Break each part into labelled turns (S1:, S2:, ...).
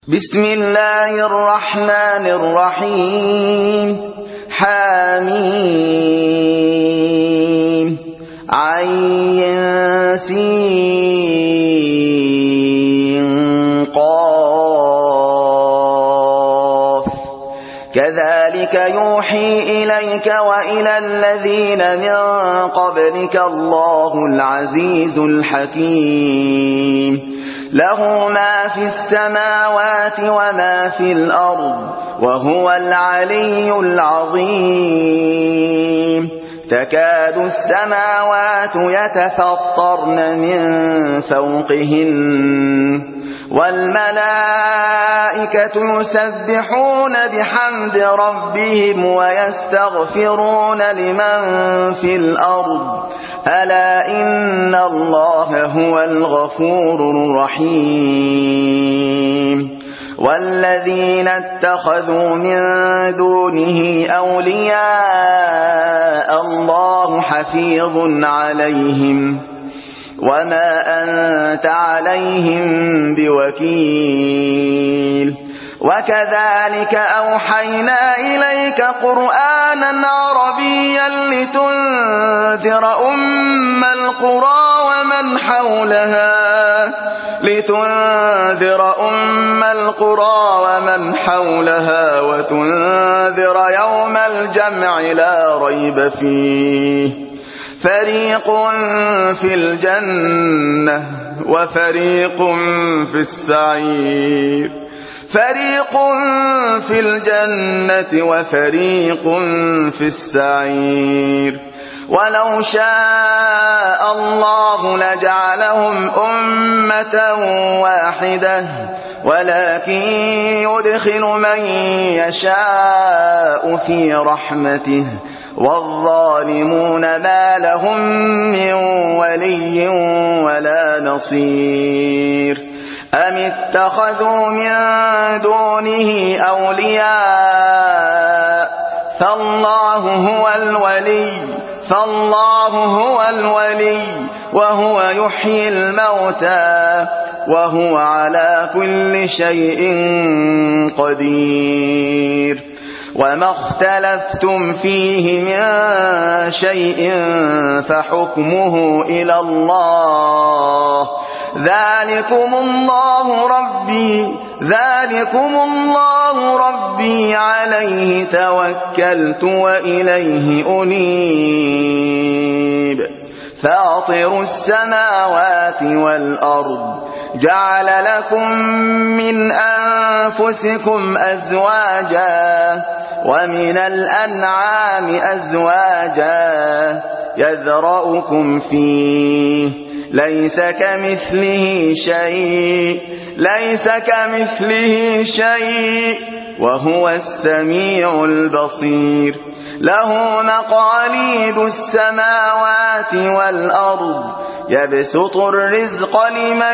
S1: بسم الله الرحمن الرحيم حميم عين سين قاف كذلك يوحي إليك وإلى الذين من قبلك الله العزيز الحكيم له ما في السماوات وما في الأرض وهو العلي العظيم تكاد السماوات يتفطرن من فوقهن والملائكة يسبحون بحمد ربهم ويستغفرون لمن في الأرض ألا إن الله هو الغفور الرحيم والذين اتخذوا من دونه أولياء الله حفيظ عليهم وما أنت عليهم بوكيل وكذلك أوحينا إليك قرآنا عربيا لتنذر أم القرى ومن حولها وتنذر يوم الجمع لا ريب فيه فريق في الجنة وفريق في السعير فريق في الجنة وفريق في السعير ولو شاء الله لجعلهم أمة واحدة ولكن يدخل من يشاء في رحمته والظالمون ما لهم من ولي ولا نصير أم اتخذوا من دونه أولياء فالله هو الولي وهو يحيي الموتى وهو على كل شيء قدير وما اختلفتم فيه من شيء فحكمه إلى الله ذلكم الله ربي عليه توكلت وإليه أنيب فاطر السماوات والأرض جعل لكم من أنفسكم أزواجا ومن الأنعام أزواجا يذرأكم فيه ليس كمثله شيء وهو السميع البصير له مقاليد السماوات والأرض يبسط الرزق لمن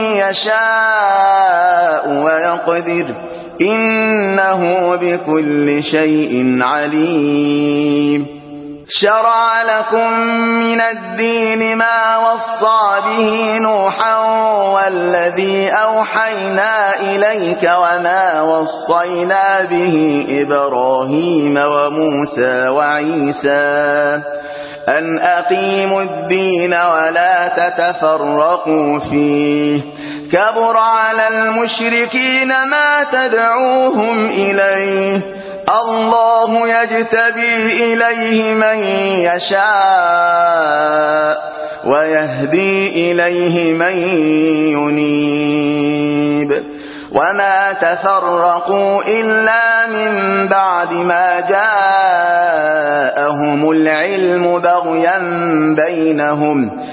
S1: يشاء ويقدر إنه بكل شيء عليم شرع لكم من الدين ما وصى به نوحا والذي أوحينا إليك وما وصينا به إبراهيم وموسى وعيسى أن أقيموا الدين ولا تتفرقوا فيه كبر على المشركين ما تدعوهم إليه الله يجتبي إليه من يشاء ويهدي إليه من ينيب وما تفرقوا إلا من بعد ما جاءهم العلم بغيا بينهم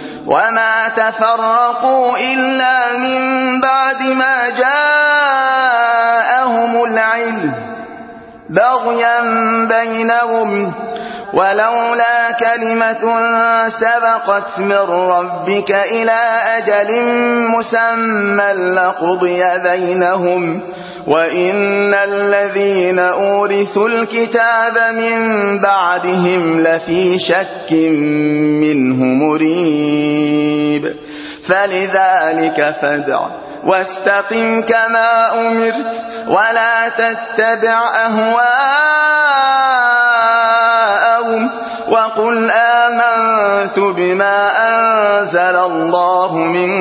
S1: ولولا كلمة سبقت من ربك إلى أجل مسمى لقضي بينهم وإن الذين أورثوا الكتاب من بعدهم لفي شك منه مريب فلذلك فادع واستقم كما أمرت ولا تتبع أهواءهم وقل آمنت بما أنزل الله من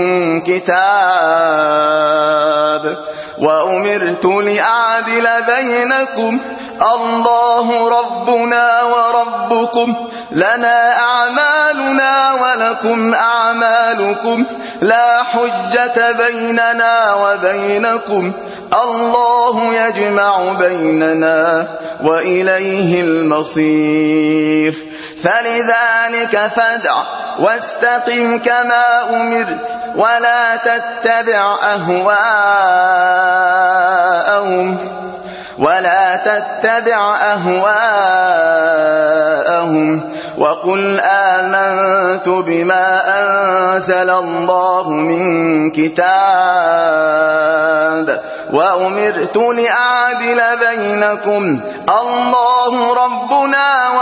S1: كتاب وأمرت لأعدل بينكم الله ربنا وربكم لنا أعمالنا ولكم أعمالكم لا حجة بيننا وبينكم الله يجمع بيننا وإليه المصير فلذلك فادع واستقم كما أمرت ولا تتبع أهواءهم وقل آمنت بما أنزل الله من كتاب وأمرت لأعدل بينكم الله ربنا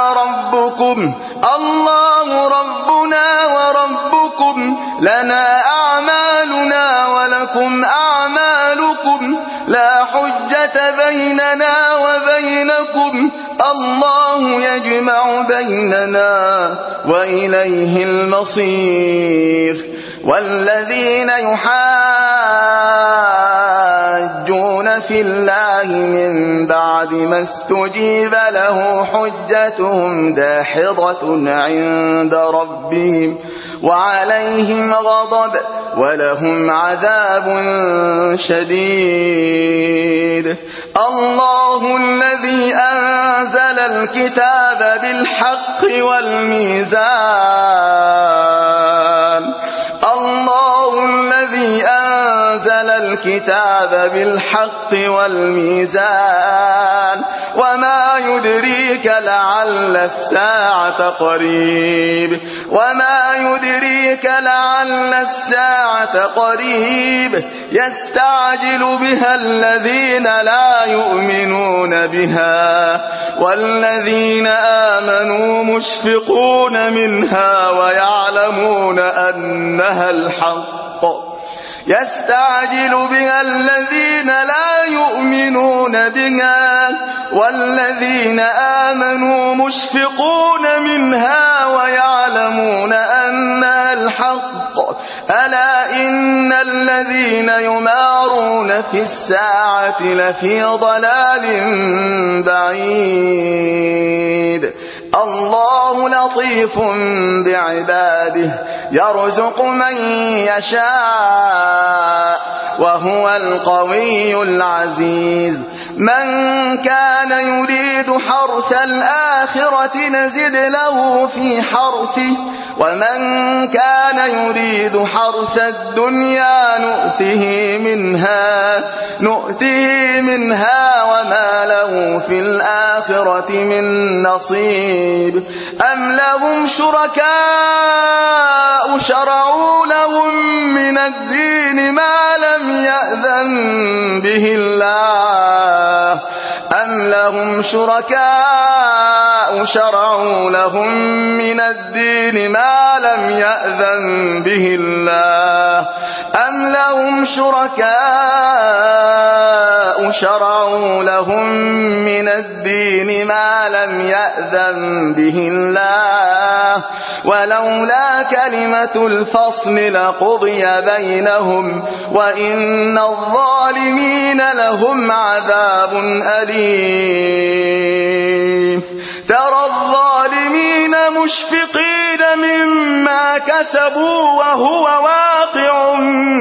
S1: وربكم لنا أعمالنا ولكم أعمالكم لا حجة بيننا وبينكم الله يجمع بيننا وإليه المصير والذين يحاجون في الله من بعد ما استجيب له حجتهم داحضة عند ربهم وعليهم غضب ولهم عذاب شديد الله الذي أنزل الكتاب بالحق والميزان وما يدريك لعل الساعة قريب يستعجل بها الذين لا يؤمنون بها والذين آمنوا مشفقون منها ويعلمون أنها الحق يستعجل بها الذين لا يؤمنون بها والذين آمنوا مشفقون منها ويعلمون أنها الحق ألا إن الذين يمارون في الساعة لفي ضلال بعيد الله لطيف بعباده يرزق من يشاء وهو القوي العزيز من كان يريد حرث الآخرة نزد له في حرثه ومن كان يريد حرث الدنيا نؤته منها وما له في الآخرة من نصيب أم لهم شركاء شرعوا لهم من الدين ما لم يأذن به الله أم لهم شركاء شرعوا لهم من الدين ما لم يأذن به الله ولولا كلمة الفصل لقضي بينهم وإن الظالمين لهم عذاب أليم ترى الظالمين مشفقين مما كسبوا وهو واقع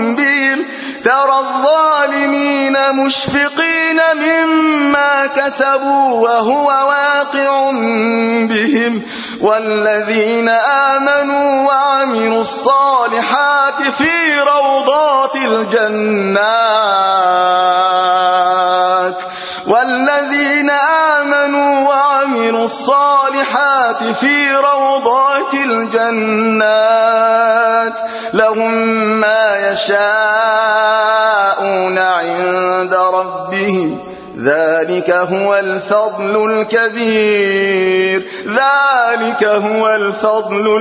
S1: بهم والذين آمنوا وعملوا الصالحات في روضات الجنات لهم ما يشاءون عند ربهم ذلك هو الفضل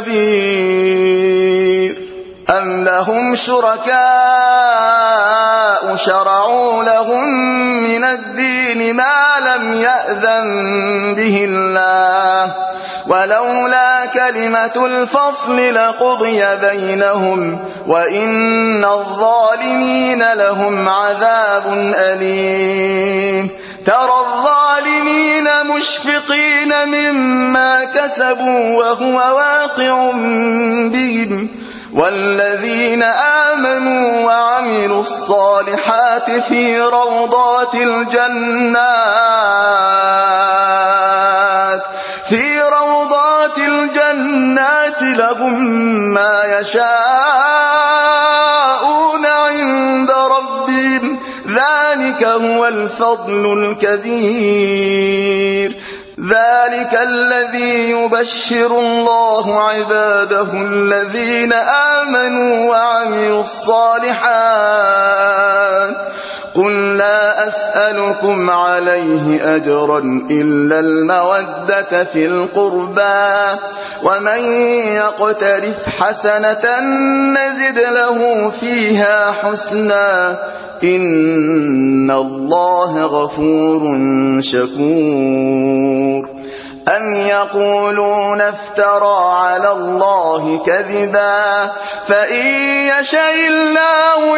S1: الكبير أم لهم شركاء شرعوا لهم الدين ما لم يأذن به الله ولولا كلمة الفصل لقضي بينهم وإن الظالمين لهم عذاب أليم ترى الظالمين مشفقين مما كسبوا وهو واقع بهم والذين آمنوا وعملوا الصالحات في روضات الجنات لهم ما يشاءون عند ربهم ذلك هو الفضل الكبير ذلك الذي يبشر الله عباده الذين آمنوا وعملوا الصالحات قل لا أسألكم عليه أجرا إلا المودة في القربى ومن يقترف حسنة نزد له فيها حسنا إن الله غفور شكور أم يقولون افترى على الله كذبا فإن يشاء الله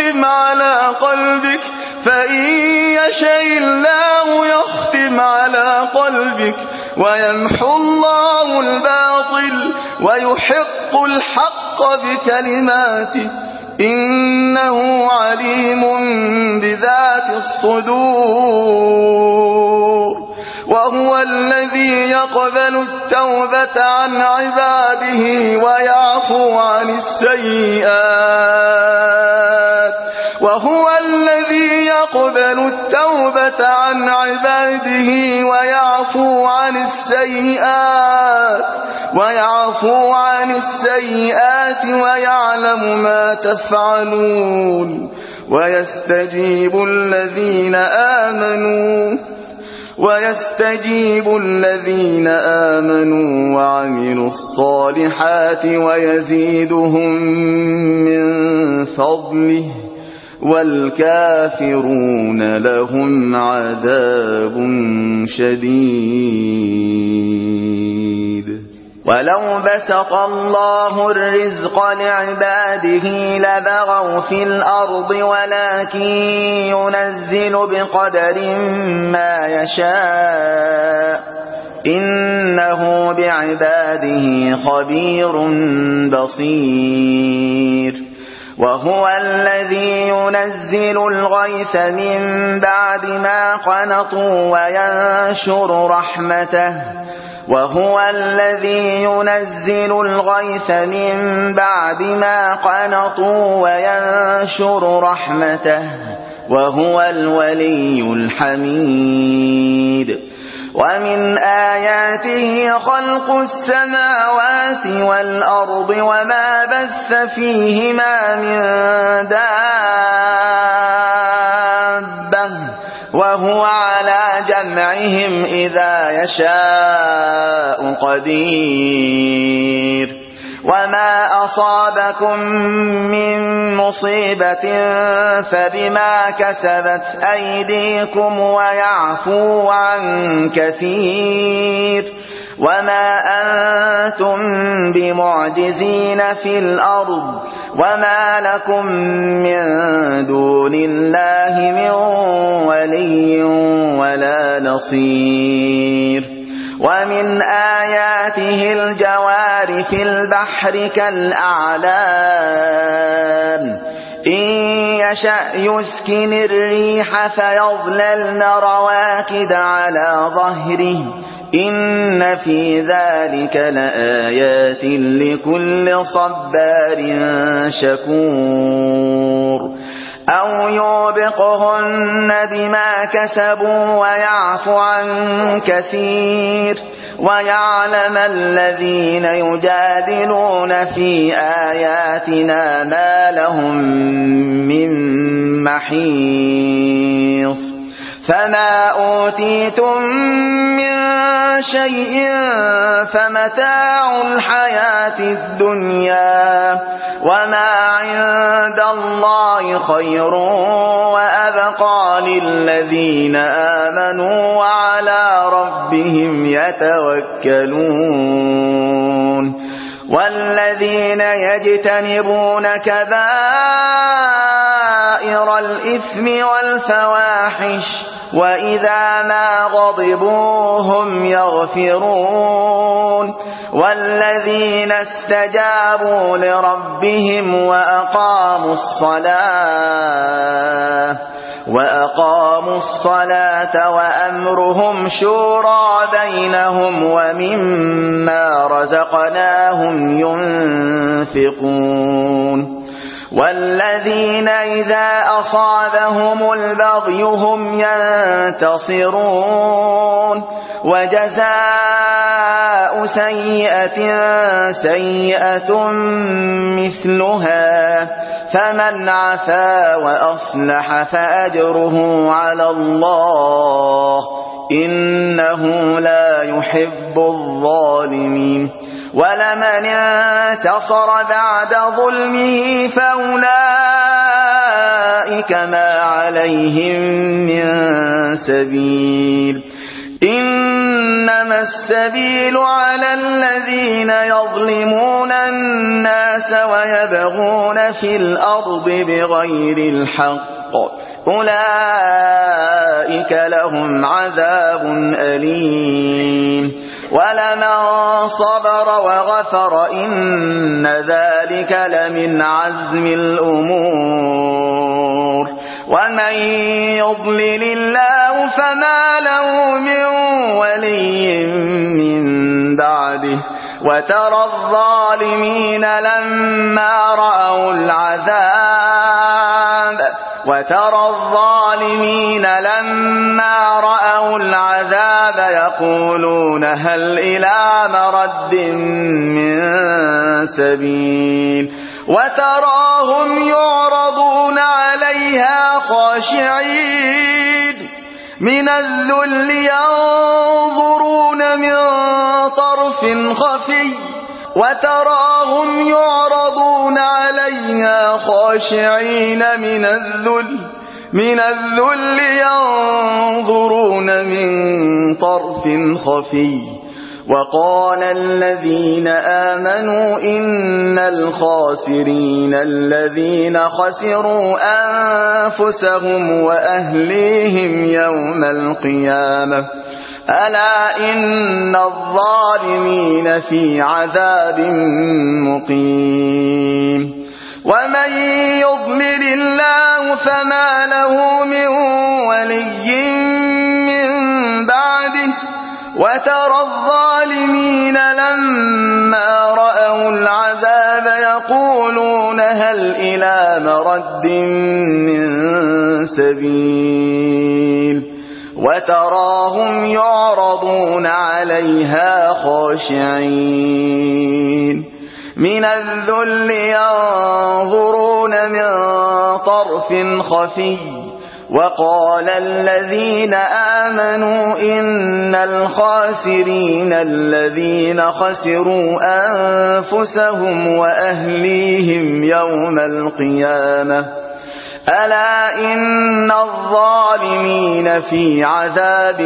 S1: يختم على قلبك ويمحو الله الباطل ويحق الحق بكلماته إنه عليم بذات الصدور وهو الذي يقبل التوبة عن عباده ويعفو عن السيئات ويعلم ما تفعلون ويستجيب الذين آمنوا وعملوا الصالحات ويزيدهم من فضله والكافرون لهم عذاب شديد ولو بسط الله الرزق لعباده لبغوا في الأرض ولكن ينزل بقدر ما يشاء إنه بعباده خبير بصير وهو الذي ينزل الغيث من بعد ما قنطوا وهو الذي ينزل الغيث من بعد ما قنطوا وينشر رحمته وهو الولي الحميد ومن آياته خلق السماوات والأرض وما بث فيهما من دابة وهو على جمعهم إذا يشاء قدير وما أصابكم من مصيبة فبما كسبت أيديكم ويعفو عن كثير وما أنتم بمعجزين في الأرض وما لكم من دون الله من ولي ولا نصير ومن آياته الجوار في البحر كالأعلام إن يشأ يسكن الريح فيظللن رواكد على ظهره إن في ذلك لآيات لكل صبار شكور أو يوبقهن بما كسبوا ويعفو عن كثير ويعلم الذين يجادلون في آياتنا ما لهم من محيص فما أوتيتم من شيء فمتاع الحياة الدنيا وما عند الله خير وأبقى للذين آمنوا وعلى ربهم يتوكلون والذين يجتنبون كبائر الإثم والفواحش وإذا ما غضبوا هم يغفرون والذين استجابوا لربهم وأقاموا الصلاة وأمرهم شورى بينهم ومما رزقناهم ينفقون والذين إذا أصابهم البغي هم ينتصرون وجزاء سيئة سيئة مثلها فمن عفا وأصلح فأجره على الله إنه لا يحب الظالمين ولمن انتصر بعد ظلمه فأولئك ما عليهم من سبيل إنما السبيل على الذين يظلمون الناس ويبغون في الأرض بغير الحق أولئك لهم عذاب أليم ولمن صبر وغفر إن ذلك لمن عزم الأمور ومن يضلل الله فما له من ولي من بعده وترى الظالمين لما رأوا العذاب يقولون هل إلى مرد من سبيل وتراهم يعرضون عليها خاشعين من الذل ينظرون من طرف خفي وتراهم يعرضون عليها خاشعين من الذل ينظرون من طرف خفي وقال الذين آمنوا إن الخاسرين الذين خسروا أنفسهم وأهليهم يوم القيامة ألا إن الظالمين في عذاب مقيم ومن يضلل الله فما له من ولي من بعده وترى الظالمين لما رأوا العذاب يقولون هل إلى مرد من سبيل وتراهم يعرضون عليها خاشعين من الذل ينظرون من طرف خفي وقال الذين آمنوا إن الخاسرين الذين خسروا أنفسهم وأهليهم يوم القيامة ألا إن الظالمين في عذاب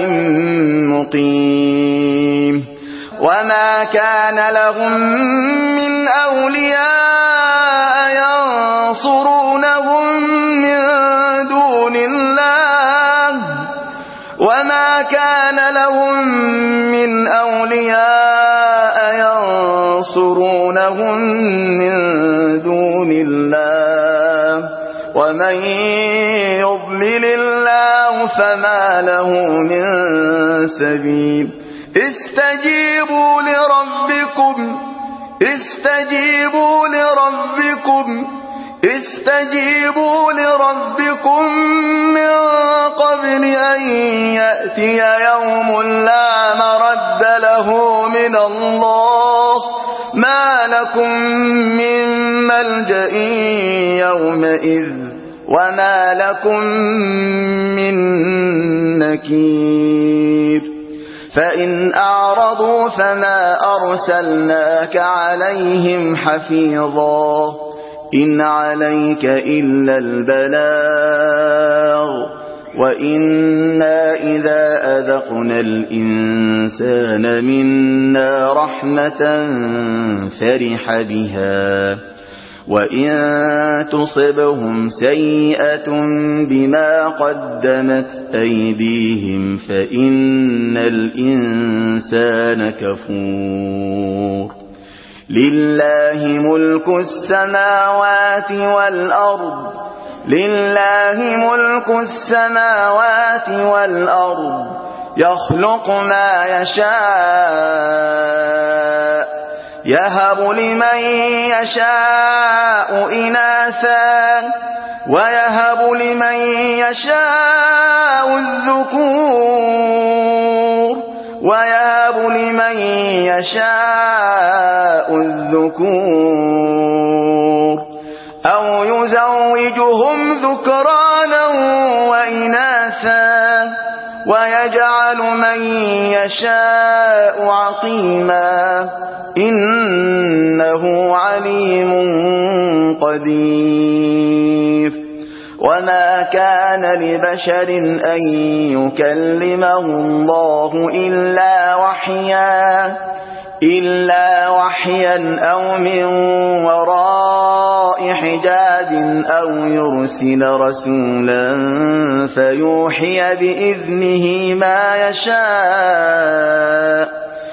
S1: مقيم وما كان لهم من أولياء ينصرونهم من دون الله وما كان لهم من أولياء ينصرونهم من دون الله ومن يضلل الله فما له من سبيل استجيبوا لربكم من قبل أن يأتي يوم لا مرد له من الله ما لكم من ملجأ يومئذ وما لكم من نكير فإن أعرضوا فما أرسلناك عليهم حفيظا إن عليك إلا البلاغ وإنا إذا أذقنا الإنسان منا رحمة فرح بها وإن تصبهم سيئة بما قدمت أيديهم فإن الإنسان كفور لله ملك السماوات والأرض يخلق ما يشاء يهب لمن يشاء إناثا ويهب لمن يشاء الذكور أو يزوجهم ذكرانا وإناثا ويجعل من يشاء عقيما إنه عليم قدير وما كان لبشر أن يكلمه الله إلا وحيا أو من وراء حجاب أو يرسل رسولا فيوحي بإذنه ما يشاء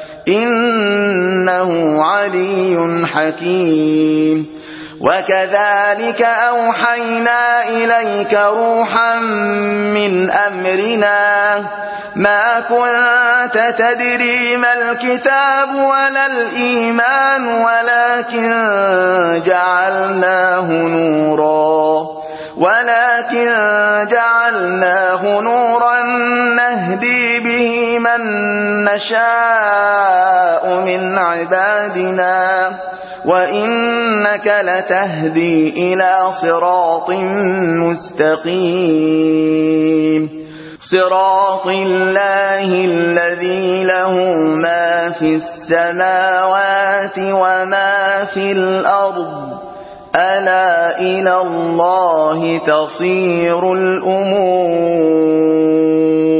S1: إنه علي حكيم وكذلك أوحينا إليك روحا من أمرنا ما كنت تدري ما الكتاب ولا الإيمان ولكن جعلناه نورا نهدي به من نشاء من عبادنا وإنك لتهدي إلى صراط مستقيم صراط الله الذي له ما في السماوات وما في الأرض ألا إلى الله تصير الأمور